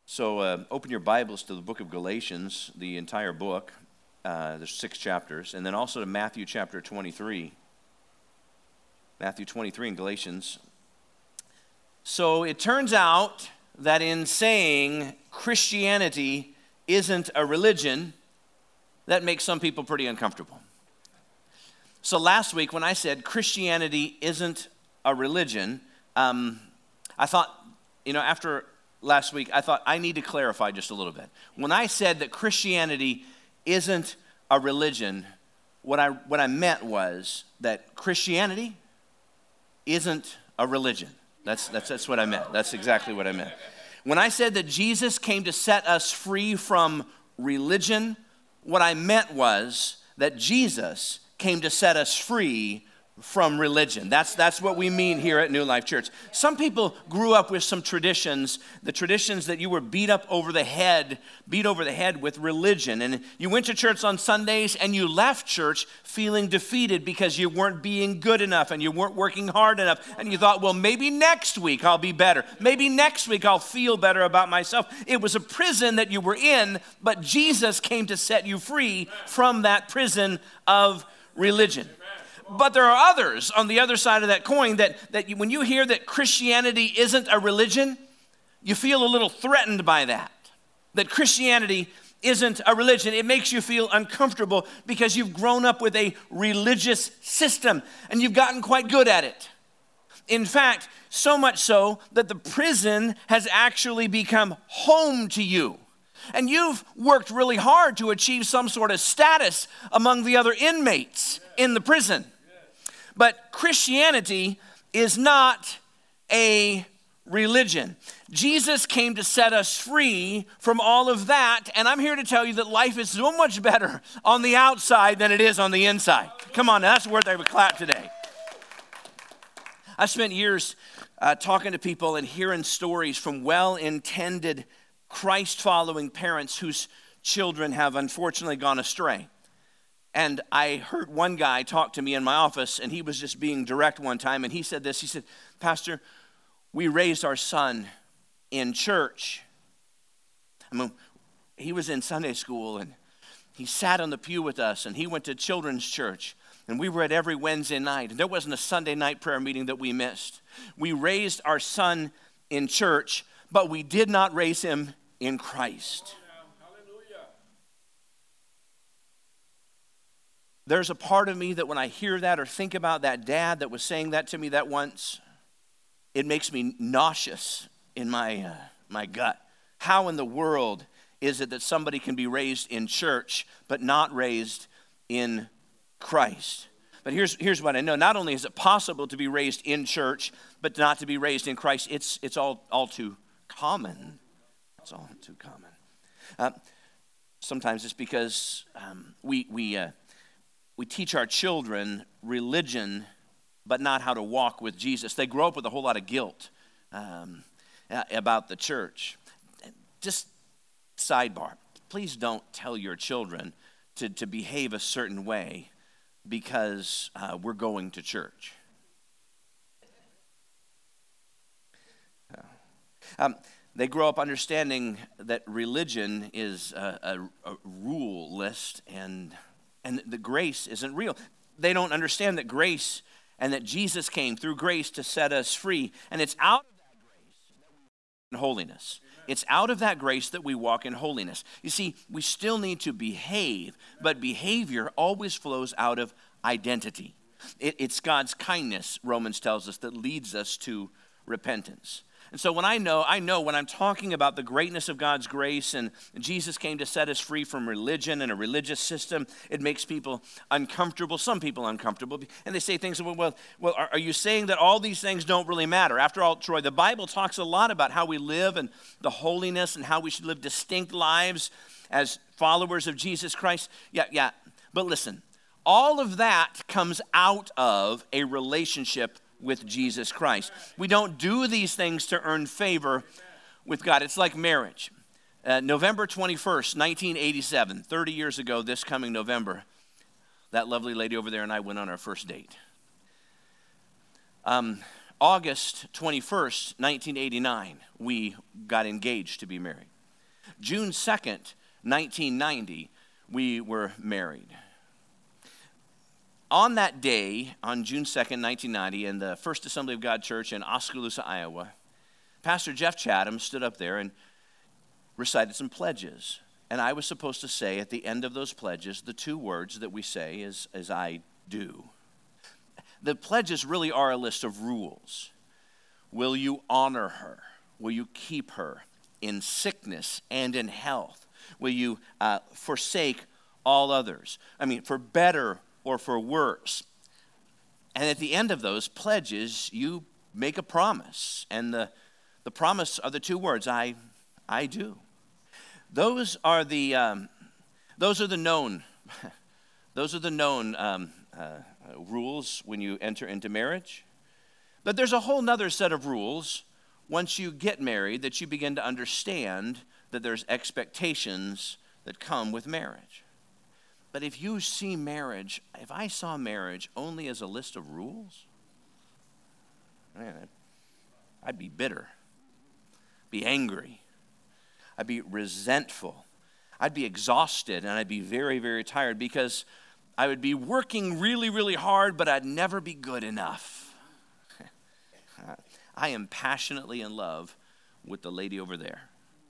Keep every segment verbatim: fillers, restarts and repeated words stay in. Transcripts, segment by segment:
So uh, open your Bibles to the book of Galatians, the entire book. Uh, there's six chapters. And then also to Matthew chapter twenty-three. Matthew twenty-three and Galatians. So it turns out that in saying Christianity isn't a religion, that makes some people pretty uncomfortable. So last week when I said Christianity isn't a religion, um, I thought, you know, after last week, I thought I need to clarify just a little bit. When I said that Christianity isn't a religion, what I what I meant was that Christianity isn't a religion. That's that's that's what I meant. That's exactly what I meant. When I said that Jesus came to set us free from religion, what I meant was that Jesus came to set us free from religion. That's that's what we mean here at New Life Church. Some people grew up with some traditions, the traditions that you were beat up over the head, beat over the head with religion. And you went to church on Sundays and you left church feeling defeated because you weren't being good enough and you weren't working hard enough. And you thought, well, maybe next week I'll be better. Maybe next week I'll feel better about myself. It was a prison that you were in, but Jesus came to set you free from that prison of religion. But there are others on the other side of that coin that, that you, when you hear that Christianity isn't a religion, you feel a little threatened by that. That Christianity isn't a religion. It makes you feel uncomfortable because you've grown up with a religious system and you've gotten quite good at it. In fact, so much so that the prison has actually become home to you. And you've worked really hard to achieve some sort of status among the other inmates in the prison. But Christianity is not a religion. Jesus came to set us free from all of that, and I'm here to tell you that life is so much better on the outside than it is on the inside. Come on, that's worth a clap today. I spent years uh, talking to people and hearing stories from well-intended, Christ-following parents whose children have unfortunately gone astray. And I heard one guy talk to me in my office, and he was just being direct one time, and he said this. He said, Pastor, we raised our son in church. I mean, he was in Sunday school, and he sat on the pew with us, and he went to children's church, and we were at every Wednesday night, and there wasn't a Sunday night prayer meeting that we missed. We raised our son in church, but we did not raise him in Christ. There's a part of me that when I hear that or think about that dad that was saying that to me that once, it makes me nauseous in my uh, my gut. How in the world is it that somebody can be raised in church but not raised in Christ? But here's here's what I know. Not only is it possible to be raised in church but not to be raised in Christ, it's it's all, all too common. It's all too common. Uh, sometimes it's because um, we... we uh, We teach our children religion, but not how to walk with Jesus. They grow up with a whole lot of guilt um, about the church. Just sidebar, please don't tell your children to, to behave a certain way because uh, we're going to church. Um, they grow up understanding that religion is a, a, a rule list and And the grace isn't real. They don't understand that grace and that Jesus came through grace to set us free. And it's out of that grace that we walk in holiness. It's out of that grace that we walk in holiness. You see, we still need to behave, but behavior always flows out of identity. It, it's God's kindness, Romans tells us, that leads us to repentance. And so when I know, I know when I'm talking about the greatness of God's grace and Jesus came to set us free from religion and a religious system, it makes people uncomfortable, some people uncomfortable. And they say things, well, well, are, are you saying that all these things don't really matter? After all, Troy, the Bible talks a lot about how we live and the holiness and how we should live distinct lives as followers of Jesus Christ. Yeah, yeah. But listen, all of that comes out of a relationship with Jesus Christ. We don't do these things to earn favor with God. It's like marriage. Uh, November twenty-first, nineteen eighty-seven, thirty years ago this coming November, that lovely lady over there and I went on our first date. Um, August twenty-first, nineteen eighty-nine, we got engaged to be married. June second, nineteen ninety, we were married. On that day, on June second, nineteen ninety, in the First Assembly of God Church in Oskaloosa, Iowa, Pastor Jeff Chatham stood up there and recited some pledges. And I was supposed to say at the end of those pledges, the two words that we say is, is I do. The pledges really are a list of rules. Will you honor her? Will you keep her in sickness and in health? Will you uh, forsake all others? I mean, for better or for worse. And at the end of those pledges, you make a promise. And the, the promise are the two words, I, I do. Those are the, um, those are the known, those are the known um, uh, rules when you enter into marriage. But there's a whole nother set of rules once you get married that you begin to understand that there's expectations that come with marriage. But if you see marriage, if I saw marriage only as a list of rules, man, I'd be bitter, be angry, I'd be resentful, I'd be exhausted, and I'd be very, very tired because I would be working really, really hard, but I'd never be good enough. I am passionately in love with the lady over there.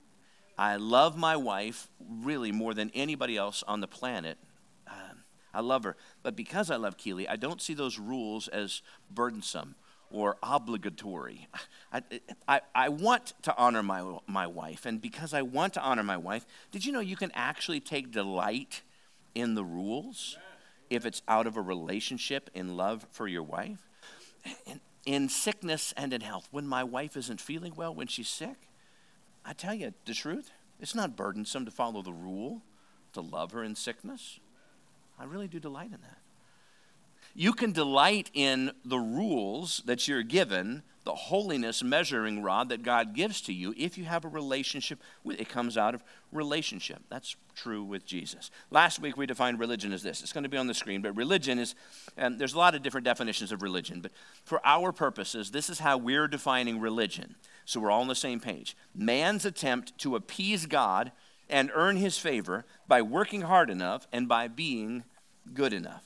I love my wife really more than anybody else on the planet. Um, I love her. But because I love Keely, I don't see those rules as burdensome or obligatory. I, I, I want to honor my, my wife. And because I want to honor my wife, did you know you can actually take delight in the rules if it's out of a relationship in love for your wife? In, in sickness and in health, when my wife isn't feeling well, when she's sick, I tell you the truth, it's not burdensome to follow the rule, to love her in sickness. I really do delight in that. You can delight in the rules that you're given, the holiness measuring rod that God gives to you if you have a relationship with, it comes out of relationship. That's true with Jesus. Last week we defined religion as this. It's going to be on the screen, but religion is, and there's a lot of different definitions of religion, but for our purposes, this is how we're defining religion. So we're all on the same page. Man's attempt to appease God and earn his favor by working hard enough and by being good enough.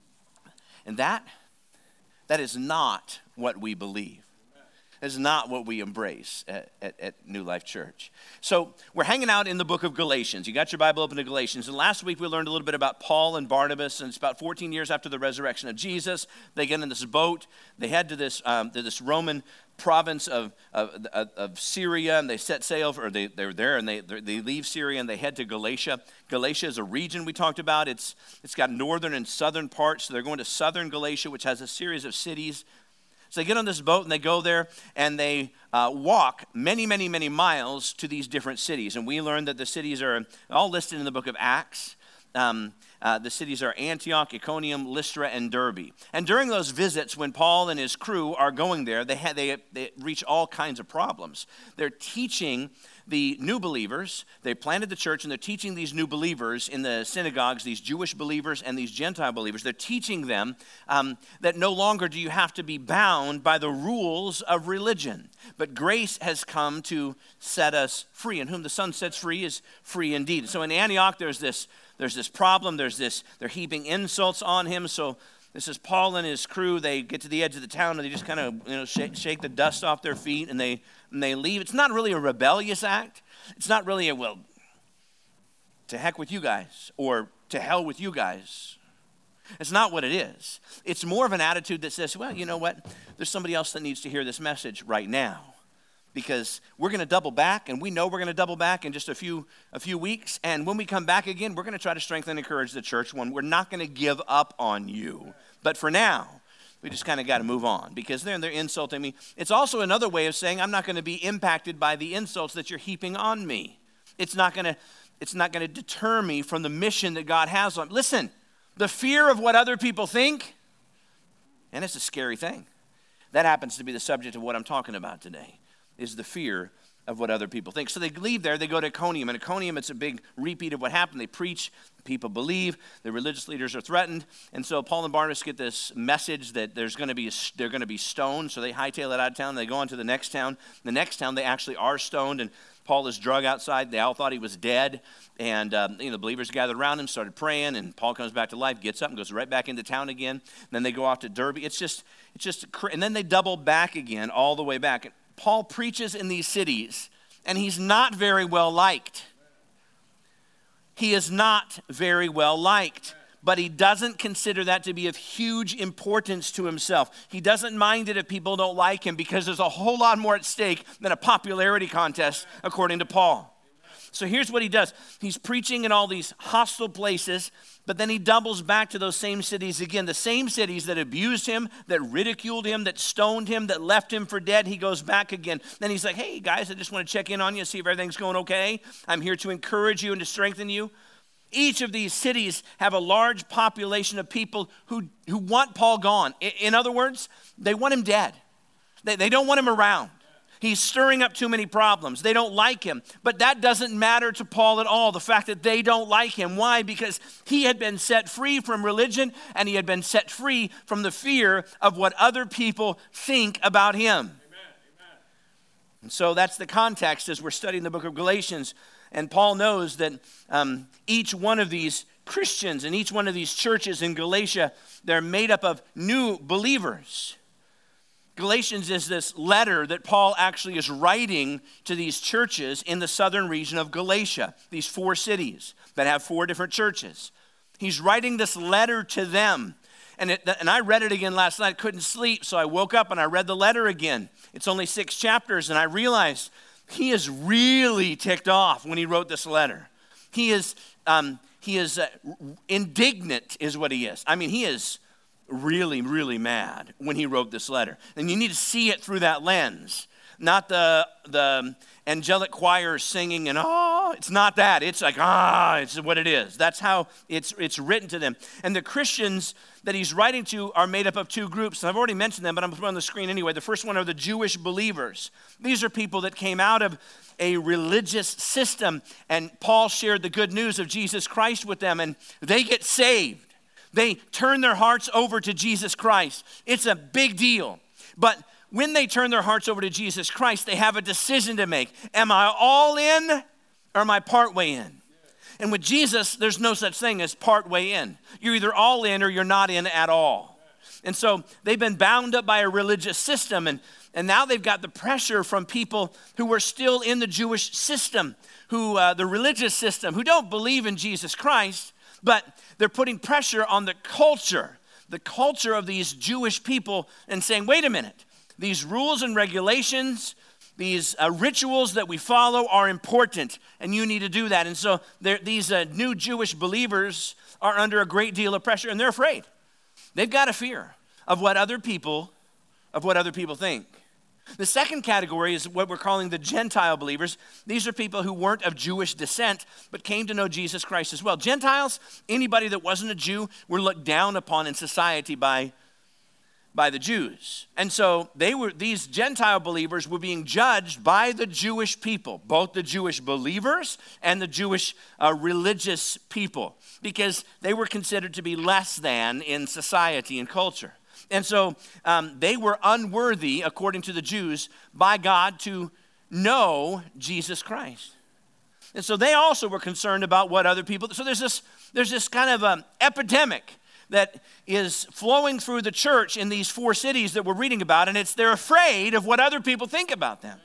And that, that is not what we believe. Is not what we embrace at, at, at New Life Church. So we're hanging out in the book of Galatians. You got your Bible open to Galatians. And last week we learned a little bit about Paul and Barnabas. And it's about fourteen years after the resurrection of Jesus. They get in this boat. They head to this, um, to this Roman province of, of, of Syria. And they set sail, or they, they're there, and they, they leave Syria and they head to Galatia. Galatia is a region we talked about. It's, it's got northern and southern parts. So they're going to southern Galatia, which has a series of cities. So they get on this boat and they go there and they uh, walk many, many, many miles to these different cities. And we learned that the cities are all listed in the book of Acts. Um, uh, the cities are Antioch, Iconium, Lystra, and Derbe. And during those visits, when Paul and his crew are going there, they, ha- they, they reach all kinds of problems. They're teaching the new believers. They planted the church, and they're teaching these new believers in the synagogues, these Jewish believers and these Gentile believers. They're teaching them um, that no longer do you have to be bound by the rules of religion, but grace has come to set us free. And whom the Son sets free is free indeed. So in Antioch, there's this there's this problem. There's this. They're heaping insults on him. So this is Paul and his crew. They get to the edge of the town and they just kind of you know shake, shake the dust off their feet and they and they leave. It's not really a rebellious act. It's not really a, well, to heck with you guys or to hell with you guys. It's not what it is. It's more of an attitude that says, well, you know what? There's somebody else that needs to hear this message right now. Because we're going to double back, and we know we're going to double back in just a few a few weeks. And when we come back again, we're going to try to strengthen and encourage the church. One, we're not going to give up on you. But for now, we just kind of got to move on because they're, they're insulting me. It's also another way of saying I'm not going to be impacted by the insults that you're heaping on me. It's not going to it's not going to deter me from the mission that God has on me. Listen, the fear of what other people think, and it's a scary thing. That happens to be the subject of what I'm talking about today. Is the fear of what other people think. So they leave there, they go to Iconium. And Iconium, it's a big repeat of what happened. They preach, people believe, the religious leaders are threatened. And so Paul and Barnabas get this message that there's going to be a, they're going to be stoned. So they hightail it out of town. They go on to the next town. The next town, they actually are stoned. And Paul is drug outside. They all thought he was dead. And um, you know, the believers gathered around him, started praying. And Paul comes back to life, gets up, and goes right back into town again. And then they go off to Derbe. It's just, it's just, and then they double back again, all the way back. Paul preaches in these cities, and he's not very well liked. He is not very well liked, but he doesn't consider that to be of huge importance to himself. He doesn't mind it if people don't like him because there's a whole lot more at stake than a popularity contest, according to Paul. So here's what he does. He's preaching in all these hostile places, but then he doubles back to those same cities again. The same cities that abused him, that ridiculed him, that stoned him, that left him for dead. He goes back again. Then he's like, hey, guys, I just want to check in on you, see if everything's going okay. I'm here to encourage you and to strengthen you. Each of these cities have a large population of people who, who want Paul gone. In, in other words, they want him dead. They, they don't want him around. He's stirring up too many problems. They don't like him. But that doesn't matter to Paul at all, the fact that they don't like him. Why? Because he had been set free from religion, and he had been set free from the fear of what other people think about him. Amen. Amen. And so that's the context as we're studying the book of Galatians. And Paul knows that um, each one of these Christians and each one of these churches in Galatia, they're made up of new believers. Galatians is this letter that Paul actually is writing to these churches in the southern region of Galatia, these four cities that have four different churches. He's writing this letter to them. And, it, and I read it again last night, couldn't sleep, so I woke up and I read the letter again. It's only six chapters, and I realized he is really ticked off when he wrote this letter. He is, um, he is uh, indignant is what he is. I mean, he is really, really mad when he wrote this letter. And you need to see it through that lens. Not the the angelic choirs singing and oh, it's not that. It's like, ah, it's what it is. That's how it's it's written to them. And the Christians that he's writing to are made up of two groups. And I've already mentioned them, but I'm going to put on the screen anyway. The first one are the Jewish believers. These are people that came out of a religious system, and Paul shared the good news of Jesus Christ with them, and they get saved. They turn their hearts over to Jesus Christ. It's a big deal. But when they turn their hearts over to Jesus Christ, they have a decision to make. Am I all in or am I part way in? And with Jesus, there's no such thing as part way in. You're either all in or you're not in at all. And so they've been bound up by a religious system, and, and now they've got the pressure from people who are still in the Jewish system, who uh, the religious system, who don't believe in Jesus Christ, but they're putting pressure on the culture, the culture of these Jewish people, and saying, wait a minute, these rules and regulations, these uh, rituals that we follow are important, and you need to do that. And so these uh, new Jewish believers are under a great deal of pressure, and they're afraid. They've got a fear of what other people, of what other people think. The second category is what we're calling the Gentile believers. These are people who weren't of Jewish descent, but came to know Jesus Christ as well. Gentiles, anybody that wasn't a Jew, were looked down upon in society by, by the Jews. And so they were these Gentile believers were being judged by the Jewish people, both the Jewish believers and the Jewish uh, religious people, because they were considered to be less than in society and culture. And so um, they were unworthy, according to the Jews, by God to know Jesus Christ. And so they also were concerned about what other people, so there's this, there's this kind of um, epidemic that is flowing through the church in these four cities that we're reading about, and it's they're afraid of what other people think about them.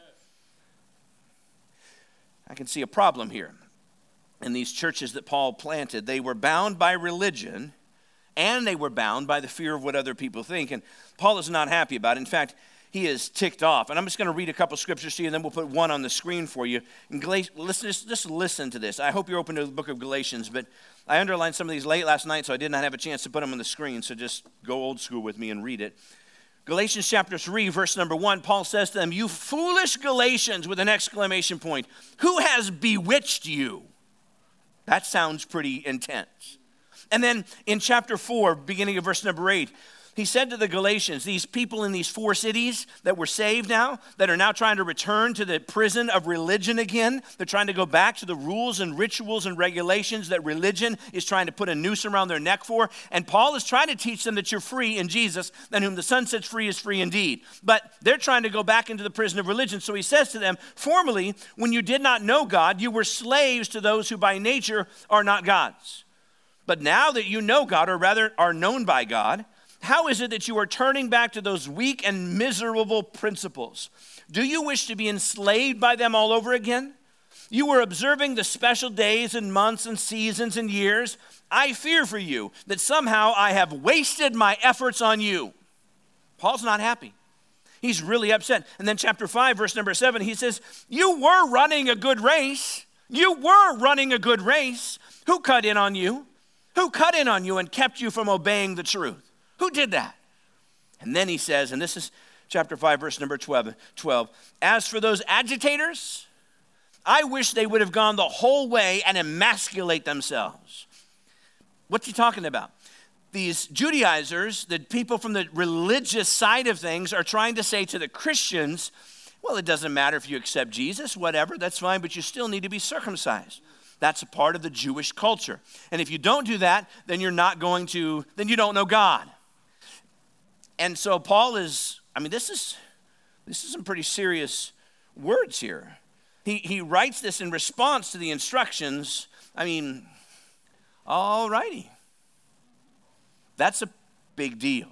I can see a problem here. In these churches that Paul planted, they were bound by religion, and they were bound by the fear of what other people think. And Paul is not happy about it. In fact, he is ticked off. And I'm just going to read a couple scriptures to you, and then we'll put one on the screen for you. And Gal- listen, just, just listen to this. I hope you're open to the book of Galatians, but I underlined some of these late last night, so I did not have a chance to put them on the screen. So just go old school with me and read it. Galatians chapter three, verse number one, Paul says to them, "You foolish Galatians," with an exclamation point, "who has bewitched you?" That sounds pretty intense. And then in chapter four, beginning of verse number eight, He said to the Galatians, these people in these four cities that were saved now, that are now trying to return to the prison of religion again, they're trying to go back to the rules and rituals and regulations that religion is trying to put a noose around their neck for. And Paul is trying to teach them that you're free in Jesus, and whom the Son sets free is free indeed. But they're trying to go back into the prison of religion. So he says to them, formerly, when you did not know God, you were slaves to those who by nature are not God's. But now that you know God, or rather are known by God, how is it that you are turning back to those weak and miserable principles? Do you wish to be enslaved by them all over again? You were observing the special days and months and seasons and years. I fear for you that somehow I have wasted my efforts on you. Paul's not happy. He's really upset. And then chapter five, verse number seven, he says, you were running a good race. You were running a good race. Who cut in on you? Who cut in on you and kept you from obeying the truth? Who did that? And then he says, and this is chapter five, verse number twelve, twelve, as for those agitators, I wish they would have gone the whole way and emasculate themselves. What's he talking about? These Judaizers, the people from the religious side of things, are trying to say to the Christians, well, it doesn't matter if you accept Jesus, whatever, that's fine, but you still need to be circumcised. That's a part of the Jewish culture. And if you don't do that, then you're not going to, then you don't know God. And so Paul is, I mean, this is this is some pretty serious words here. He he writes this in response to the instructions. I mean, all righty. That's a big deal.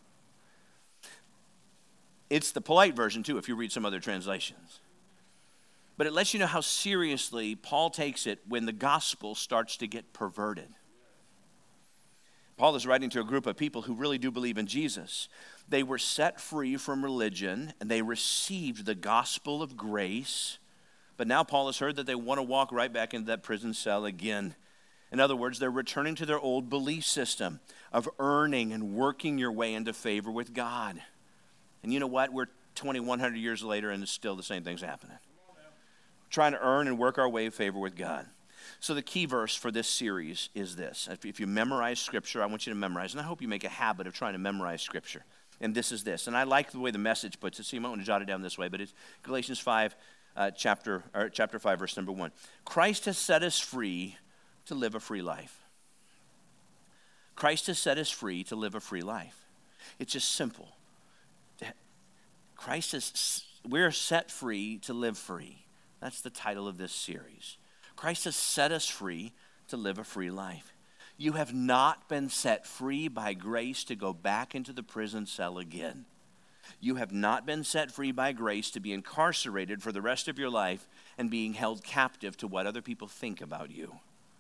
It's the polite version too, if you read some other translations. But it lets you know how seriously Paul takes it when the gospel starts to get perverted. Paul is writing to a group of people who really do believe in Jesus. They were set free from religion, and they received the gospel of grace. But now Paul has heard that they want to walk right back into that prison cell again. In other words, they're returning to their old belief system of earning and working your way into favor with God. And you know what? We're twenty-one hundred years later, and it's still the same thing's happening. Trying to earn and work our way in favor with God. So the key verse for this series is this. If you memorize Scripture, I want you to memorize, and I hope you make a habit of trying to memorize Scripture. And this is this. And I like the way the Message puts it, so you might want to jot it down this way, but it's Galatians five, uh, chapter, or chapter five, verse number one. Christ has set us free to live a free life. Christ has set us free to live a free life. It's just simple. Christ has, we're set free to live free. That's the title of this series. Christ has set us free to live a free life. You have not been set free by grace to go back into the prison cell again. You have not been set free by grace to be incarcerated for the rest of your life and being held captive to what other people think about you.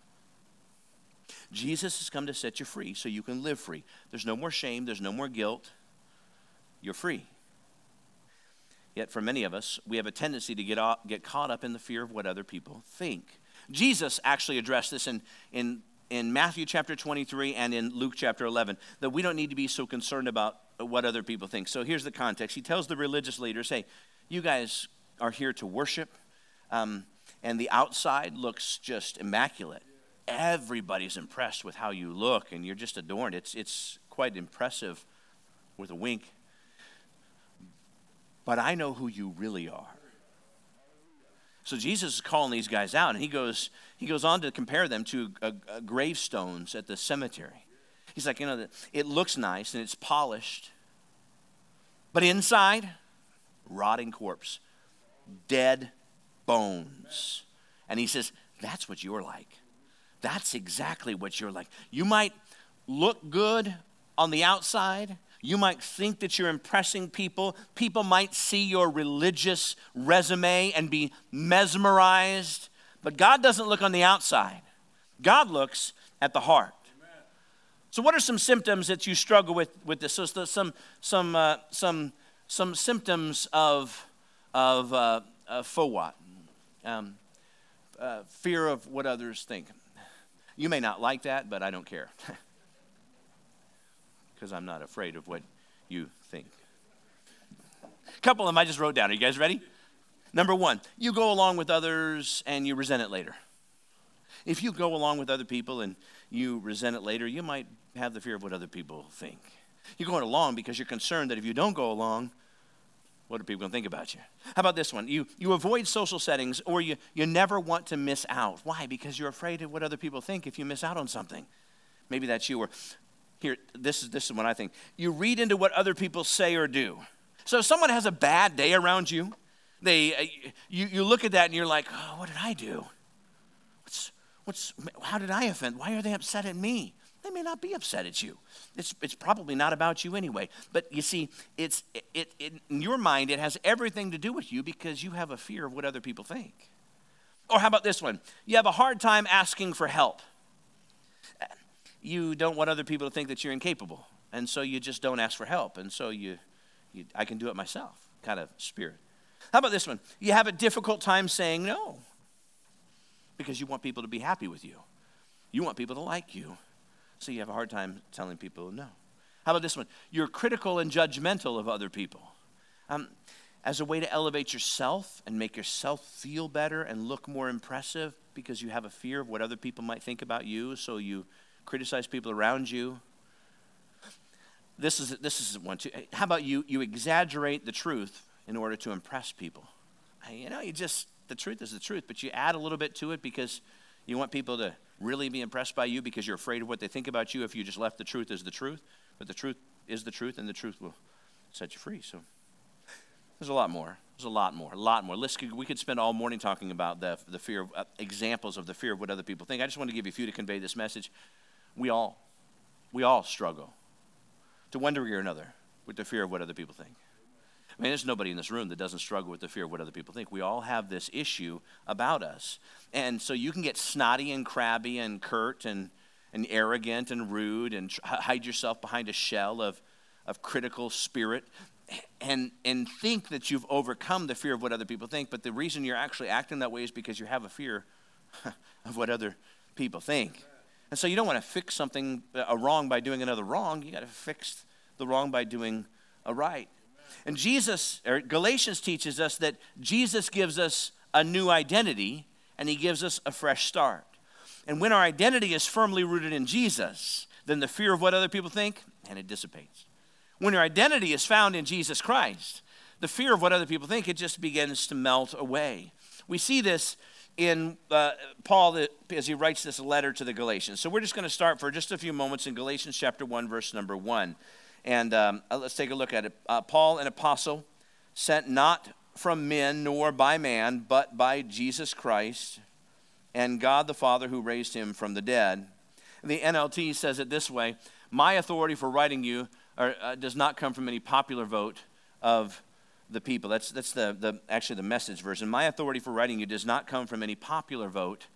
Jesus has come to set you free so you can live free. There's no more shame. There's no more guilt. You're free. Yet for many of us, we have a tendency to get, off, get caught up in the fear of what other people think. Jesus actually addressed this in, in, in Matthew chapter twenty-three and in Luke chapter eleven, that we don't need to be so concerned about what other people think. So here's the context. He tells the religious leaders, hey, you guys are here to worship, um, and the outside looks just immaculate. Everybody's impressed with how you look, and you're just adorned. It's, it's quite impressive with a wink. But I know who you really are. So Jesus is calling these guys out, and he goes he goes on to compare them to uh, uh, gravestones at the cemetery. He's like, you know, it looks nice and it's polished, but inside, rotting corpse, dead bones. And he says, that's what you're like. That's exactly what you're like. You might look good on the outside. You might think that you're impressing people. People might see your religious resume and be mesmerized. But God doesn't look on the outside. God looks at the heart. Amen. So what are some symptoms that you struggle with with this? So some some uh, some some symptoms of of uh, uh, fowat, um, uh, fear of what others think. You may not like that, but I don't care. Because I'm not afraid of what you think. A couple of them I just wrote down. Are you guys ready? Number one, you go along with others and you resent it later. If you go along with other people and you resent it later, you might have the fear of what other people think. You're going along because you're concerned that if you don't go along, what are people going to think about you? How about this one? You you avoid social settings, or you, you never want to miss out. Why? Because you're afraid of what other people think if you miss out on something. Maybe that's you. Or here, this is this is what I think. You read into what other people say or do. So if someone has a bad day around you, they uh, you, you look at that and you're like, oh, what did I do? What's what's how did I offend? Why are they upset at me? They may not be upset at you. It's it's probably not about you anyway. But you see, it's it, it, it in your mind, it has everything to do with you because you have a fear of what other people think. Or how about this one? You have a hard time asking for help. You don't want other people to think that you're incapable, and so you just don't ask for help. And so you, you I can do it myself kind of spirit. How about this one? You have a difficult time saying no because you want people to be happy with you. You want people to like you. So you have a hard time telling people no. How about this one? You're critical and judgmental of other people. Um, as a way to elevate yourself and make yourself feel better and look more impressive because you have a fear of what other people might think about you, so you criticize people around you. This is this is one too. How about you? You exaggerate the truth in order to impress people. You know, you just, the truth is the truth, but you add a little bit to it because you want people to really be impressed by you because you're afraid of what they think about you if you just left the truth as the truth. But the truth is the truth, and the truth will set you free. So there's a lot more. There's a lot more, a lot more. Let's, we could spend all morning talking about the, the fear of, uh, examples of the fear of what other people think. I just want to give you a few to convey this message. We all, we all struggle to one degree or another with the fear of what other people think. I mean, there's nobody in this room that doesn't struggle with the fear of what other people think. We all have this issue about us. And so you can get snotty and crabby and curt and, and arrogant and rude and tr- hide yourself behind a shell of, of critical spirit and, and think that you've overcome the fear of what other people think. But the reason you're actually acting that way is because you have a fear of what other people think. And so you don't want to fix something, a wrong, by doing another wrong. You got to fix the wrong by doing a right. And Jesus, or Galatians teaches us that Jesus gives us a new identity and he gives us a fresh start. And when our identity is firmly rooted in Jesus, then the fear of what other people think, and it dissipates. When your identity is found in Jesus Christ, the fear of what other people think, it just begins to melt away. We see this in uh, Paul as he writes this letter to the Galatians. So we're just going to start for just a few moments in Galatians chapter one, verse number one. And um, let's take a look at it. Uh, Paul, an apostle, sent not from men nor by man, but by Jesus Christ and God the Father who raised him from the dead. The N L T says it this way: my authority for writing you or, uh, does not come from any popular vote of the people. That's that's the, the actually the Message version. My authority for writing you does not come from any popular vote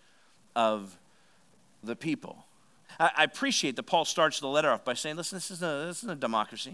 of the people. I appreciate that Paul starts the letter off by saying, listen, this isn't a, this isn't a democracy.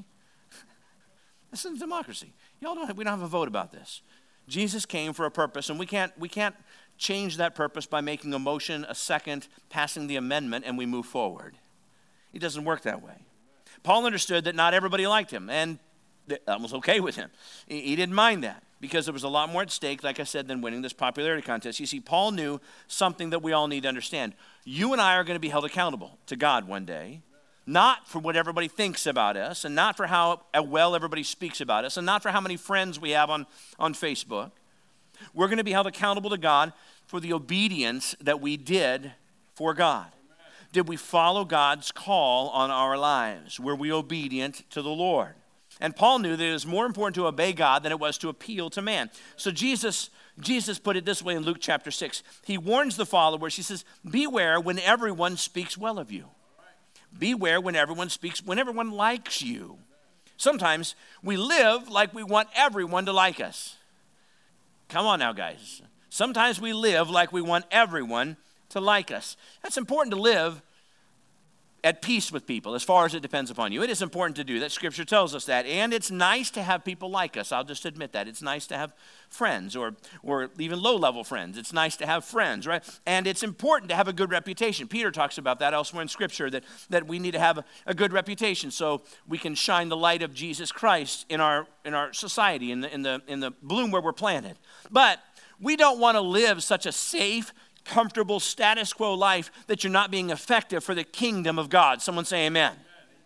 This isn't a democracy. Y'all don't have, we don't have a vote about this. Jesus came for a purpose, and we can't we can't change that purpose by making a motion, a second, passing the amendment, and we move forward. It doesn't work that way. Paul understood that not everybody liked him, and that was okay with him. He, he didn't mind that, because there was a lot more at stake, like I said, than winning this popularity contest. You see, Paul knew something that we all need to understand. You and I are going to be held accountable to God one day, not for what everybody thinks about us, and not for how well everybody speaks about us, and not for how many friends we have on, on Facebook. We're going to be held accountable to God for the obedience that we did for God. Did we follow God's call on our lives? Were we obedient to the Lord? And Paul knew that it was more important to obey God than it was to appeal to man. So Jesus, Jesus put it this way in Luke chapter six. He warns the followers. He says, beware when everyone speaks well of you. Beware when everyone speaks, when everyone likes you. Sometimes we live like we want everyone to like us. Come on now, guys. Sometimes we live like we want everyone to like us. That's important to live at peace with people as far as it depends upon you. It is important to do that. Scripture tells us that. And it's nice to have people like us. I'll just admit that. It's nice to have friends or, or even low-level friends. It's nice to have friends, right? And it's important to have a good reputation. Peter talks about that elsewhere in Scripture, that, that we need to have a, a good reputation so we can shine the light of Jesus Christ in our in our society, in the, in the, in the bloom where we're planted. But we don't want to live such a safe, comfortable status quo life that you're not being effective for the kingdom of God. Someone say amen. Amen.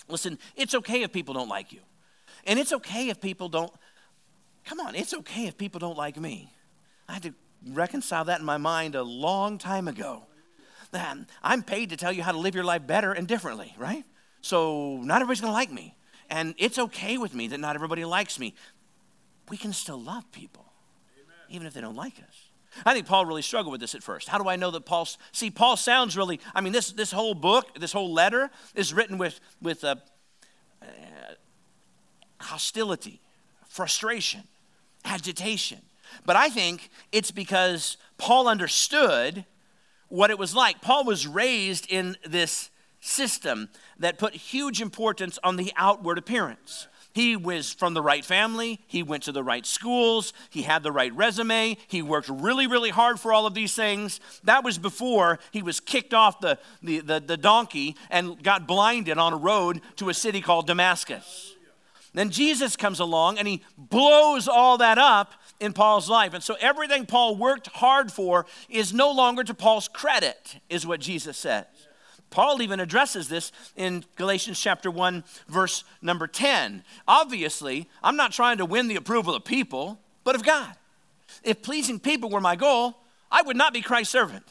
Listen, it's okay if people don't like you. And it's okay if people don't, come on, it's okay if people don't like me. I had to reconcile that in my mind a long time ago. That I'm paid to tell you how to live your life better and differently, right? So not everybody's going to like me. And it's okay with me that not everybody likes me. We can still love people, Amen. Even if they don't like us. I think Paul really struggled with this at first. How do I know that Paul, see, Paul sounds really, I mean, this this whole book, this whole letter is written with, with uh, uh, hostility, frustration, agitation. But I think it's because Paul understood what it was like. Paul was raised in this system that put huge importance on the outward appearance. He was from the right family. He went to the right schools. He had the right resume. He worked really, really hard for all of these things. That was before he was kicked off the, the, the, the donkey and got blinded on a road to a city called Damascus. Then Jesus comes along and he blows all that up in Paul's life. And so everything Paul worked hard for is no longer to Paul's credit, is what Jesus says. Paul even addresses this in Galatians chapter one, verse number ten. Obviously, I'm not trying to win the approval of people, but of God. If pleasing people were my goal, I would not be Christ's servant.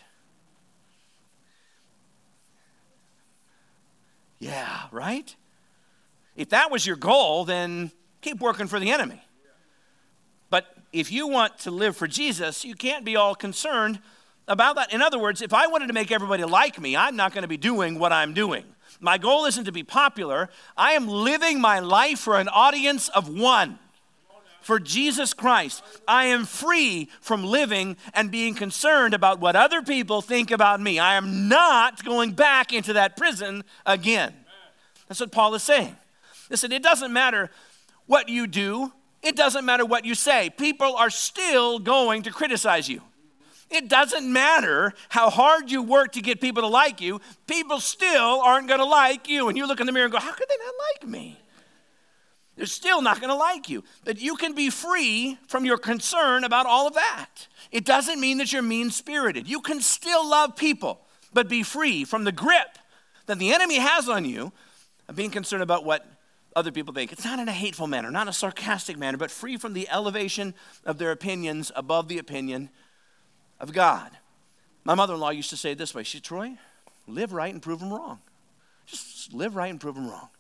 Yeah, right? If that was your goal, then keep working for the enemy. But if you want to live for Jesus, you can't be all concerned about that. In other words, if I wanted to make everybody like me, I'm not going to be doing what I'm doing. My goal isn't to be popular. I am living my life for an audience of one, for Jesus Christ. I am free from living and being concerned about what other people think about me. I am not going back into that prison again. That's what Paul is saying. Listen, it doesn't matter what you do. It doesn't matter what you say. People are still going to criticize you. It doesn't matter how hard you work to get people to like you. People still aren't going to like you. And you look in the mirror and go, how could they not like me? They're still not going to like you. But you can be free from your concern about all of that. It doesn't mean that you're mean-spirited. You can still love people, but be free from the grip that the enemy has on you of being concerned about what other people think. It's not in a hateful manner, not in a sarcastic manner, but free from the elevation of their opinions above the opinion of God. My mother-in-law used to say it this way. She said, Troy, live right and prove them wrong. Just live right and prove them wrong.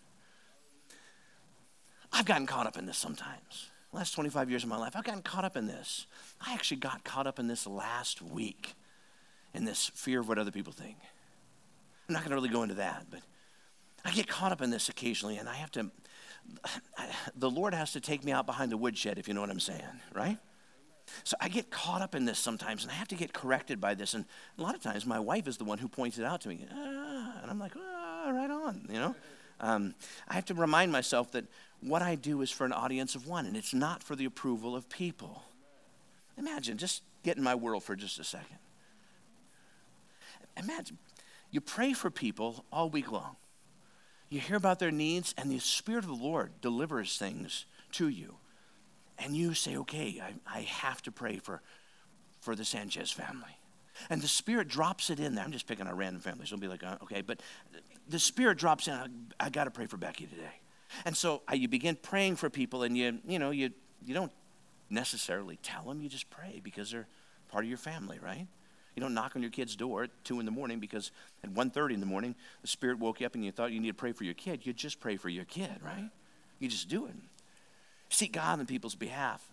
I've gotten caught up in this sometimes. The last twenty-five years of my life, I've gotten caught up in this. I actually got caught up in this last week, in this fear of what other people think. I'm not going to really go into that, but I get caught up in this occasionally, and I have to, the Lord has to take me out behind the woodshed, if you know what I'm saying, right? So I get caught up in this sometimes, and I have to get corrected by this. And a lot of times, my wife is the one who points it out to me. Ah, and I'm like, ah, right on, you know. Um, I have to remind myself that what I do is for an audience of one, and it's not for the approval of people. Imagine, just get in my world for just a second. Imagine, you pray for people all week long. You hear about their needs, and the Spirit of the Lord delivers things to you. And you say, okay, I, I have to pray for, for the Sanchez family. And the Spirit drops it in there. I'm just picking on random families. Don't be like, uh, okay, but the Spirit drops in. I, I got to pray for Becky today. And so uh, you begin praying for people, and you, you know, you, you don't necessarily tell them. You just pray because they're part of your family, right? You don't knock on your kid's door at two in the morning because at one thirty in the morning, the Spirit woke you up and you thought you need to pray for your kid. You just pray for your kid, right? You just do it. Seek God on people's behalf.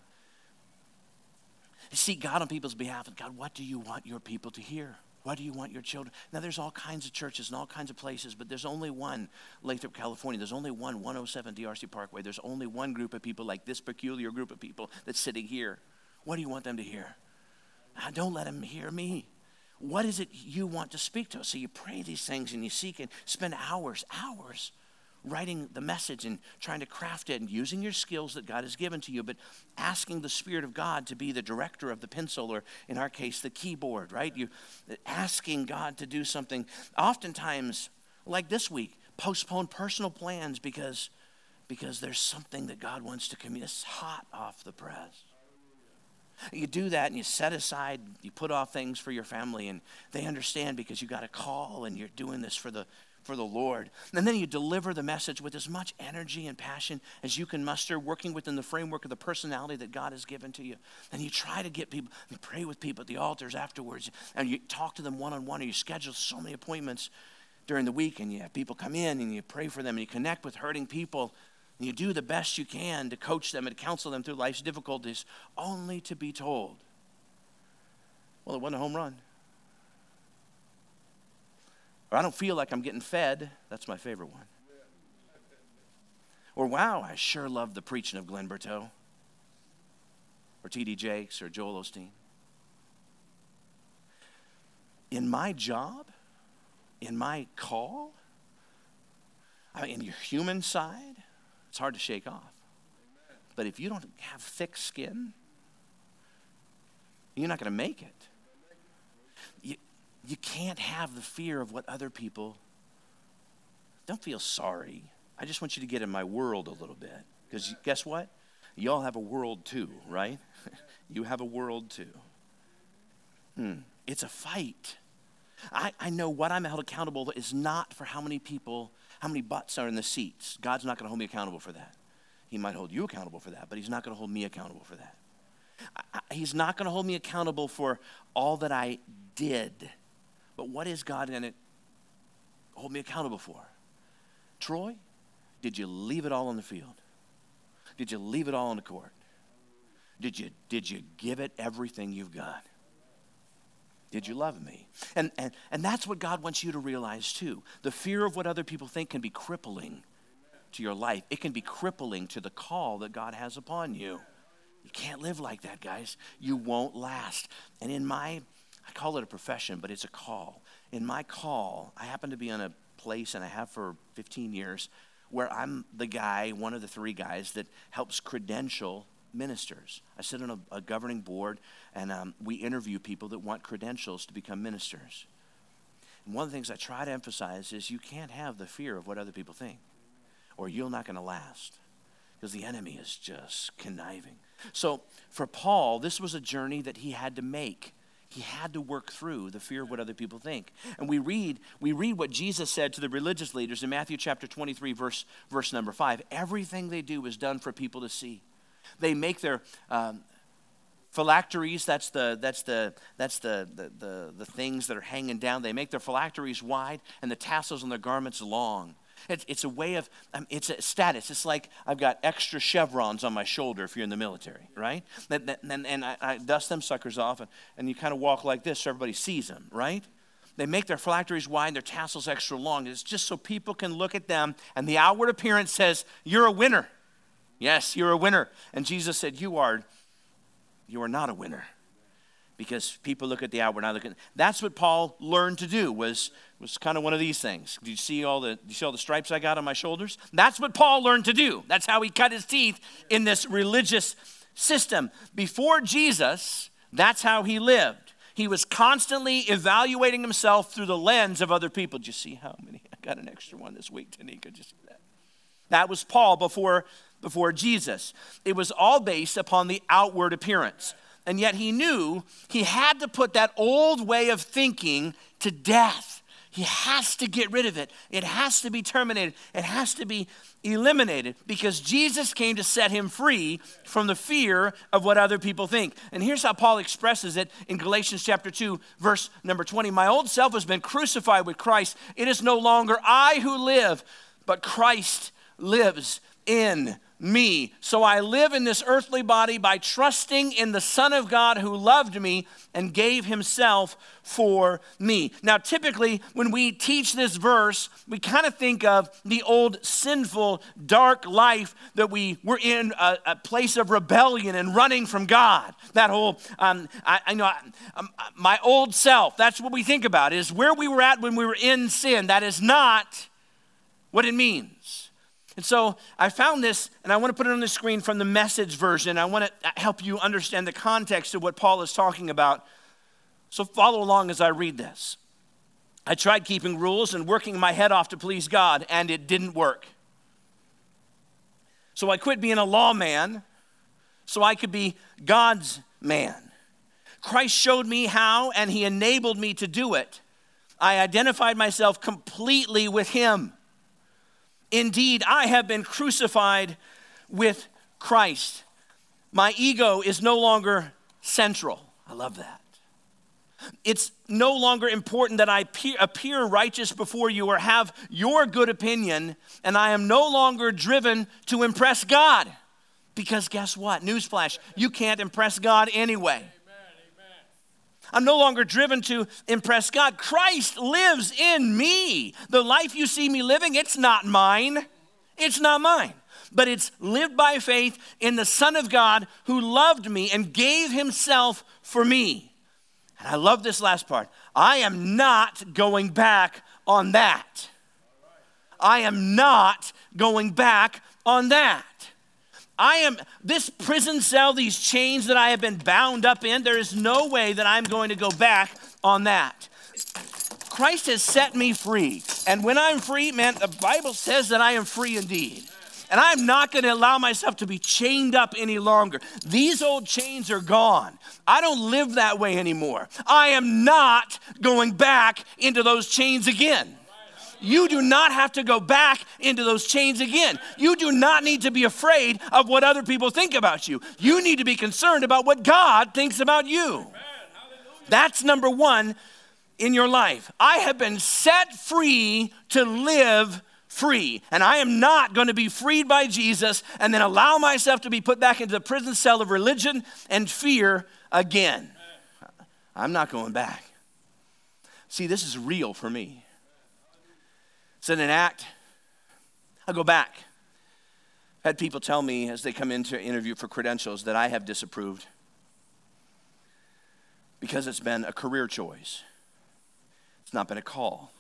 Seek God on people's behalf. And God, what do you want your people to hear? What do you want your children? Now, there's all kinds of churches and all kinds of places, but there's only one Lathrop, California. There's only one one oh seven D R C Parkway. There's only one group of people like this peculiar group of people that's sitting here. What do you want them to hear? Now, don't let them hear me. What is it you want to speak to us? So you pray these things and you seek and spend hours, hours writing the message and trying to craft it and using your skills that God has given to you, but asking the Spirit of God to be the director of the pencil, or in our case, the keyboard, right? You asking God to do something. Oftentimes, like this week, postpone personal plans because, because there's something that God wants to communicate. It's hot off the press. You do that and you set aside, you put off things for your family, and they understand because you got a call and you're doing this for the for the Lord. And then you deliver the message with as much energy and passion as you can muster, working within the framework of the personality that God has given to you. And you try to get people, you pray with people at the altars afterwards, and you talk to them one-on-one, and you schedule so many appointments during the week, and you have people come in, and you pray for them, and you connect with hurting people, and you do the best you can to coach them and counsel them through life's difficulties, only to be told, well, it wasn't a home run. Or I don't feel like I'm getting fed. That's my favorite one. Or wow, I sure love the preaching of Glenn Berteau. Or T D Jakes or Joel Osteen. In my job, in my call, I mean, in your human side, it's hard to shake off. But if you don't have thick skin, you're not going to make it. You, You can't have the fear of what other people, don't feel sorry. I just want you to get in my world a little bit. Because guess what? You all have a world too, right? You have a world too. Hmm. It's a fight. I, I know what I'm held accountable for is not for how many people, how many butts are in the seats. God's not going to hold me accountable for that. He might hold you accountable for that, but he's not going to hold me accountable for that. I, I, he's not going to hold me accountable for all that I did. But what is God going to hold me accountable for? Troy, did you leave it all on the field? Did you leave it all on the court? Did you, did you give it everything you've got? Did you love me? And, and, and that's what God wants you to realize too. The fear of what other people think can be crippling to your life. It can be crippling to the call that God has upon you. You can't live like that, guys. You won't last. And in my, I call it a profession, but it's a call. In my call, I happen to be on a place, and I have for fifteen years, where I'm the guy, one of the three guys that helps credential ministers. I sit on a, a governing board, and um, we interview people that want credentials to become ministers. And one of the things I try to emphasize is you can't have the fear of what other people think, or you're not going to last, because the enemy is just conniving. So for Paul, this was a journey that he had to make. He had to work through the fear of what other people think. And we read, we read what Jesus said to the religious leaders in Matthew chapter twenty-three, verse, verse number five. Everything they do is done for people to see. They make their um, phylacteries, that's the that's the that's the, the the the things that are hanging down. They make their phylacteries wide and the tassels on their garments long. It's, it's a way of, um, it's a status. It's like I've got extra chevrons on my shoulder if you're in the military, right? And, and, and I, I dust them suckers off, and, and you kind of walk like this so everybody sees them, right? They make their phylacteries wide and their tassels extra long. It's just so people can look at them, and the outward appearance says, you're a winner. Yes, you're a winner. And Jesus said, you are, you are not a winner. Because people look at the outward, not look at. That's what Paul learned to do. Was was kind of one of these things. Do you see all the? Do you see all the stripes I got on my shoulders? That's what Paul learned to do. That's how he cut his teeth in this religious system. Before Jesus, that's how he lived. He was constantly evaluating himself through the lens of other people. Did you see how many? I got an extra one this week, Tanika. Did you see that? That was Paul before before Jesus. It was all based upon the outward appearance. And yet he knew he had to put that old way of thinking to death. He has to get rid of it. It has to be terminated. It has to be eliminated because Jesus came to set him free from the fear of what other people think. And here's how Paul expresses it in Galatians chapter two, verse number twenty. My old self has been crucified with Christ. It is no longer I who live, but Christ lives in me. So I live in this earthly body by trusting in the Son of God who loved me and gave himself for me. Now, typically, when we teach this verse, we kind of think of the old sinful, dark life that we were in, a, a place of rebellion and running from God. That whole, um, I, I know, um, my old self, that's what we think about, is where we were at when we were in sin. That is not what it means. And so I found this, and I want to put it on the screen from the Message version. I want to help you understand the context of what Paul is talking about. So follow along as I read this. I tried keeping rules and working my head off to please God, and it didn't work. So I quit being a lawman so I could be God's man. Christ showed me how, and he enabled me to do it. I identified myself completely with him. Indeed, I have been crucified with Christ. My ego is no longer central. I love that. It's no longer important that I appear righteous before you or have your good opinion, and I am no longer driven to impress God. Because guess what? Newsflash, you can't impress God anyway. Amen, amen. I'm no longer driven to impress God. Christ lives in me. The life you see me living, it's not mine. It's not mine. But it's lived by faith in the Son of God who loved me and gave himself for me. And I love this last part. I am not going back on that. I am not going back on that. I am, this prison cell, these chains that I have been bound up in, there is no way that I'm going to go back on that. Christ has set me free. And when I'm free, man, the Bible says that I am free indeed. And I'm not going to allow myself to be chained up any longer. These old chains are gone. I don't live that way anymore. I am not going back into those chains again. You do not have to go back into those chains again. You do not need to be afraid of what other people think about you. You need to be concerned about what God thinks about you. That's number one in your life. I have been set free to live free. And I am not going to be freed by Jesus and then allow myself to be put back into the prison cell of religion and fear again. I'm not going back. See, this is real for me. It's in an act. I'll go back. I've had people tell me as they come in to interview for credentials that I have disapproved because it's been a career choice. It's not been a call.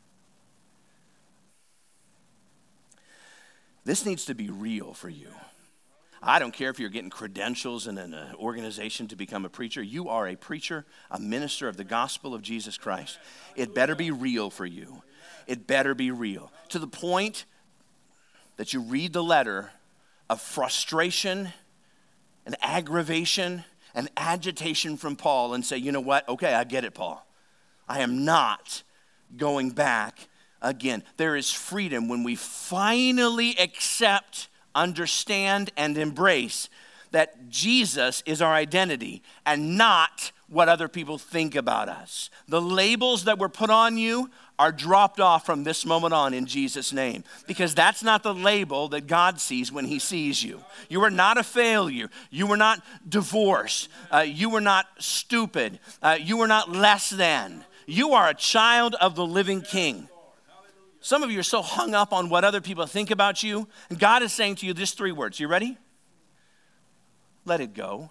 This needs to be real for you. I don't care if you're getting credentials in an organization to become a preacher. You are a preacher, a minister of the gospel of Jesus Christ. It better be real for you. It better be real. To the point that you read the letter of frustration and aggravation and agitation from Paul and say, you know what? Okay, I get it, Paul. I am not going back again. There is freedom when we finally accept, understand, and embrace that Jesus is our identity and not what other people think about us. The labels that were put on you are dropped off from this moment on in Jesus' name, because that's not the label that God sees when he sees you. You are not a failure. You were not divorced. Uh, you were not stupid. Uh, you were not less than. You are a child of the living King. Some of you are so hung up on what other people think about you, and God is saying to you just three words. You ready? Let it go.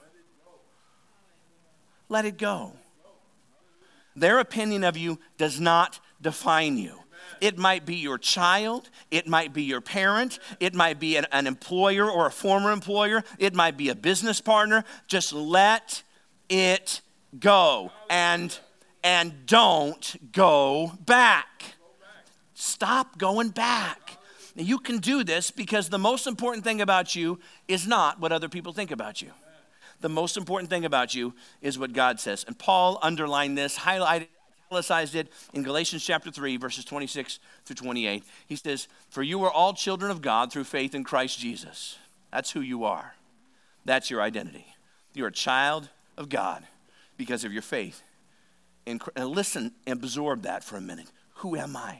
Let it go. Their opinion of you does not define you. It might be your child. It might be your parent. It might be an, an employer or a former employer. It might be a business partner. Just let it go and, and don't go back. Stop going back. Now, you can do this because the most important thing about you is not what other people think about you. The most important thing about you is what God says. And Paul underlined this, highlighted, italicized it in Galatians chapter three, verses twenty-six through twenty-eight. He says, for you are all children of God through faith in Christ Jesus. That's who you are. That's your identity. You're a child of God because of your faith. In, and listen, absorb that for a minute. Who am I?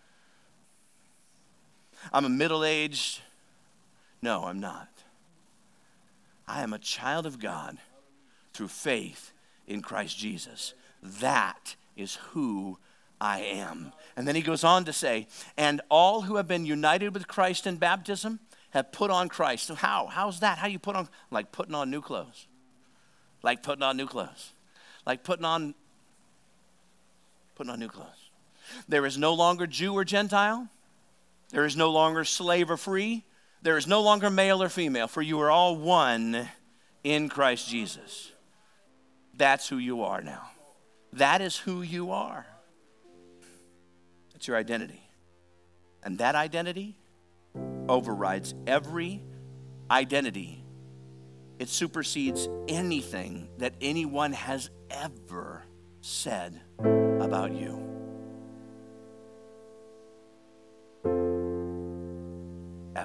I'm a middle-aged, no, I'm not. I am a child of God through faith in Christ Jesus. That is who I am. And then he goes on to say, and all who have been united with Christ in baptism have put on Christ. So how? How's that? How do you put on? Like putting on new clothes. Like putting on new clothes. Like putting on, putting on new clothes. There is no longer Jew or Gentile. There is no longer slave or free. There is no longer male or female, for you are all one in Christ Jesus. That's who you are now. That is who you are. It's your identity. And that identity overrides every identity. It supersedes anything that anyone has ever said about you.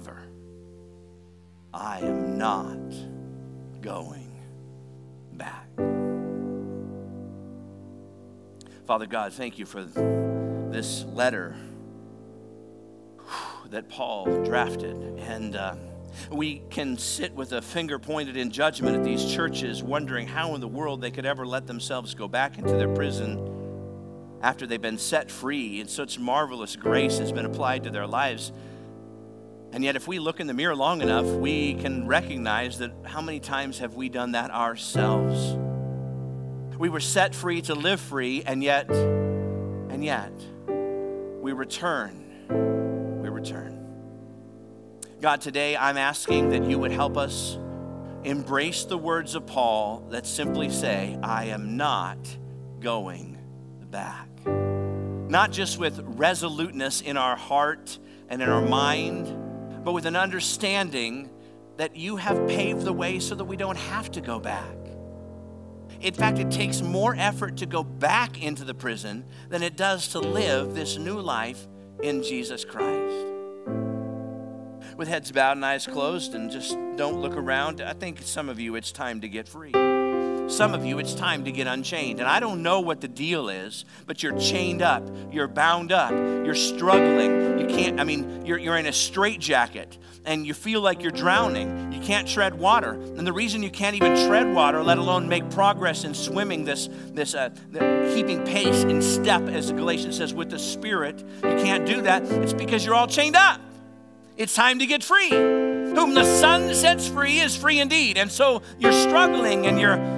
forever. I am not going back. Father God, thank you for this letter that Paul drafted. And uh, we can sit with a finger pointed in judgment at these churches, wondering how in the world they could ever let themselves go back into their prison after they've been set free and such marvelous grace has been applied to their lives. And yet if we look in the mirror long enough, we can recognize that how many times have we done that ourselves? We were set free to live free, and yet, and yet, we return. We return. God, today I'm asking that you would help us embrace the words of Paul that simply say, I am not going back. Not just with resoluteness in our heart and in our mind, but with an understanding that you have paved the way so that we don't have to go back. In fact, it takes more effort to go back into the prison than it does to live this new life in Jesus Christ. With heads bowed and eyes closed, and just don't look around, I think some of you, it's time to get free. Some of you, it's time to get unchained. And I don't know what the deal is, but you're chained up, you're bound up, you're struggling. You can't, I mean, you're, you're in a straitjacket and you feel like you're drowning. You can't tread water. And the reason you can't even tread water, let alone make progress in swimming this, this uh, keeping pace in step, as Galatians says, with the Spirit, you can't do that. It's because you're all chained up. It's time to get free. Whom the Son sets free is free indeed. And so you're struggling and you're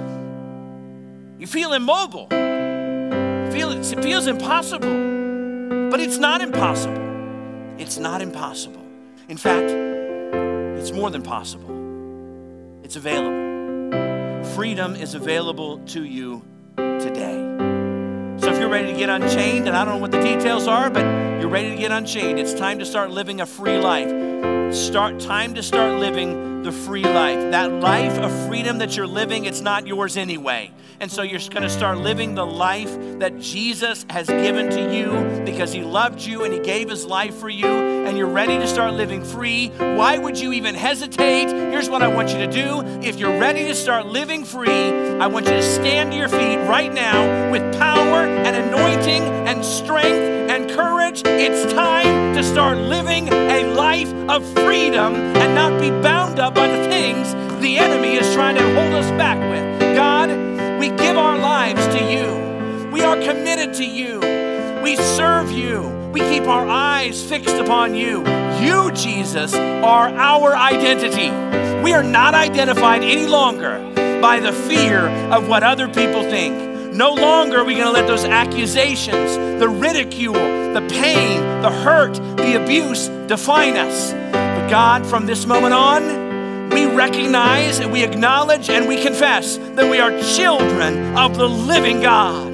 You feel immobile. You feel it, it feels impossible. But it's not impossible. It's not impossible. In fact, it's more than possible. It's available. Freedom is available to you today. So if you're ready to get unchained, and I don't know what the details are, but you're ready to get unchained, it's time to start living a free life. Start time to start living the free life. That life of freedom that you're living, it's not yours anyway. And so you're going to start living the life that Jesus has given to you because he loved you and he gave his life for you, and you're ready to start living free. Why would you even hesitate? Here's what I want you to do. If you're ready to start living free, I want you to stand to your feet right now with power and anointing and strength and courage. It's time to start living a life of freedom and not be bound up by the things the enemy is trying to hold us back with. God, we give our lives to you. We are committed to you. We serve you. We keep our eyes fixed upon you. You, Jesus, are our identity. We are not identified any longer by the fear of what other people think. No longer are we going to let those accusations, the ridicule, the pain, the hurt, the abuse define us. But God, from this moment on, we recognize and we acknowledge and we confess that we are children of the living God.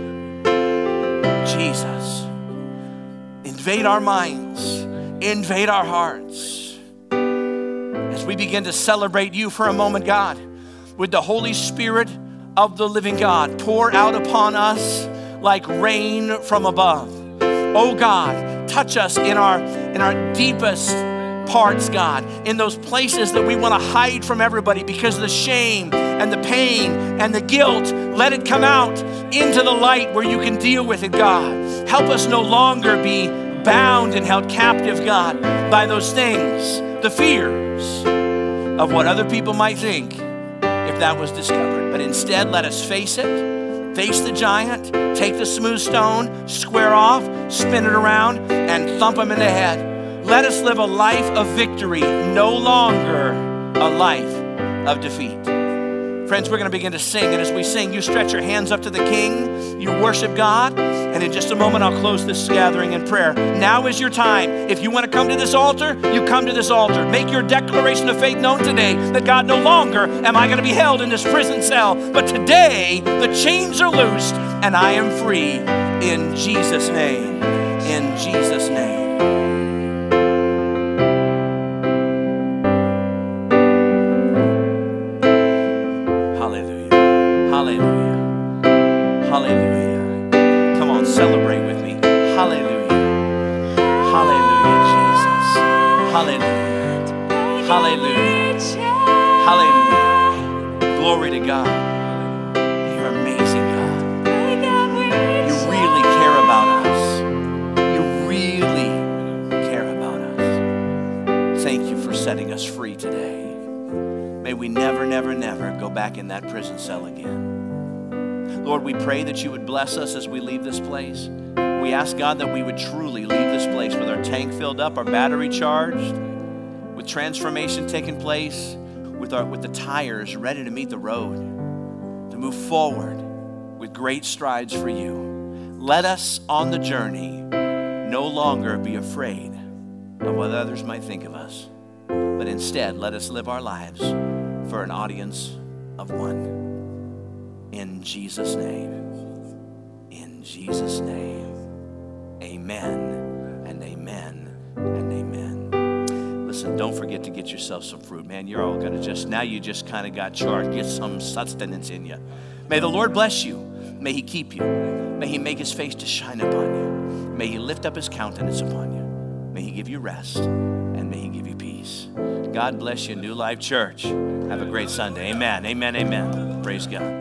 Jesus, invade our minds, invade our hearts. As we begin to celebrate you for a moment, God, with the Holy Spirit of the living God, pour out upon us like rain from above. Oh God, touch us in our, in our deepest parts, God, in those places that we want to hide from everybody because of the shame and the pain and the guilt. Let it come out into the light where you can deal with it, God. Help us no longer be bound and held captive, God, by those things, the fears of what other people might think if that was discovered. But instead, let us face it, face the giant, take the smooth stone, square off, spin it around, and thump him in the head. Let us live a life of victory, no longer a life of defeat. Friends, we're going to begin to sing, and as we sing, you stretch your hands up to the King, you worship God, and in just a moment, I'll close this gathering in prayer. Now is your time. If you want to come to this altar, you come to this altar. Make your declaration of faith known today, that God, no longer am I going to be held in this prison cell, but today the chains are loosed, and I am free in Jesus' name. In Jesus' name. Celebrate with me. Hallelujah. Hallelujah, Jesus. Hallelujah. Hallelujah. Hallelujah. Glory to God. You're amazing, God. You really care about us. You really care about us. Thank you for setting us free today. May we never, never, never go back in that prison cell again. Lord, we pray that you would bless us as we leave this place. We ask, God, that we would truly leave this place with our tank filled up, our battery charged, with transformation taking place, with, our, with the tires ready to meet the road, to move forward with great strides for you. Let us on the journey no longer be afraid of what others might think of us, but instead let us live our lives for an audience of one. In Jesus' name. In Jesus' name. Amen and amen and amen. Listen, don't forget to get yourself some fruit, man. You're all going to just, now you just kind of got charged. Get some sustenance in you. May the Lord bless you. May he keep you. May he make his face to shine upon you. May he lift up his countenance upon you. May he give you rest and may he give you peace. God bless you, New Life Church. Have a great Sunday. Amen, amen, amen. Praise God.